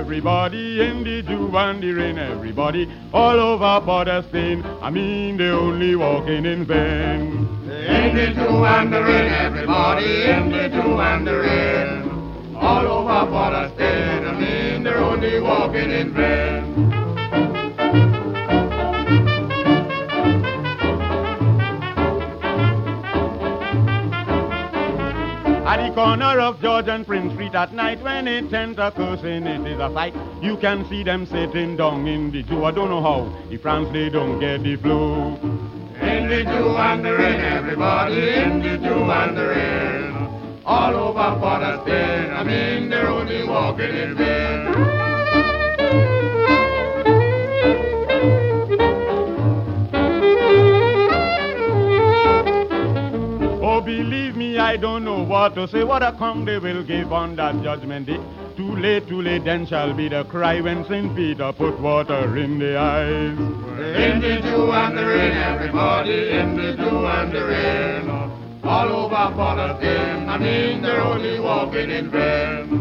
everybody in the dew and the rain, everybody all over Palestine. I mean, they only walking in vain. In the dew and the rain, everybody in the dew and the rain, all over Palestine. I mean, they're only walking in vain. At the corner of George and Prince Street at night, when it tends to cursing, it is a fight. You can see them sitting down in the dew. I don't know how. The France, they don't get the flu. In the dew and the rain, everybody in the dew and the rain, all over Palestine. I mean, they're only walking in vain. Oh, believe me, I don't know what to say. What account they will give on that judgment day. Too late, then shall be the cry when St. Peter put water in the eyes. In the dew and the rain, everybody in the dew and the rain, all over Palestine. I mean, they're only walking in vain.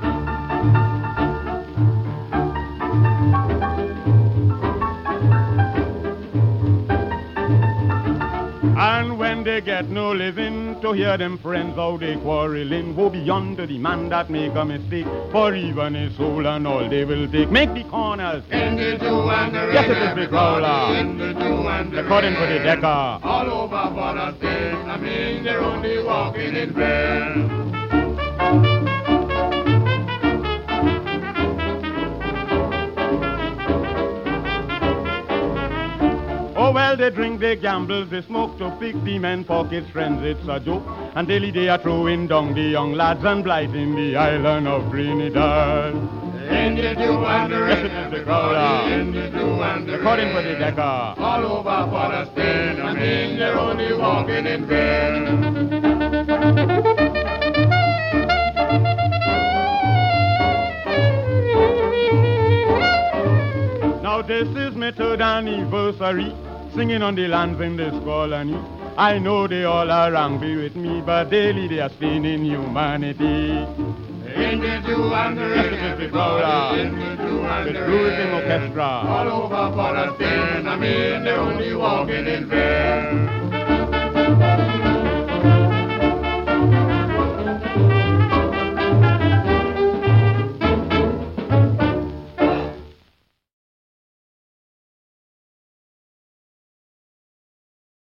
And when they get no living, to hear them friends how they quarreling, go beyond to the man that make a mistake, for even his soul and all they will take. Make the corners in the dew and the rain, yes, it is the growler. In the dew and the according rain, to the decker, all over Palestine. I mean, they're only walking in vain. Oh, well, they drink, they gamble, they smoke to pick the men pockets, friends, it's a joke. And daily they are throwing down the young lads and blighting the island of Trinidad. In the dew and the rain, yes, it is the growler. In the dew and the according rain, to the decker, all over Palestine. I mean, they're only walking in vain. Now this is my third anniversary, singing on the lands in this colony. I know they all are angry with me, but daily they are staining humanity. In the dew and the rain, everybody in the dew and the rain, Orchestra, all over Palestine. I mean, they're only walking in vain.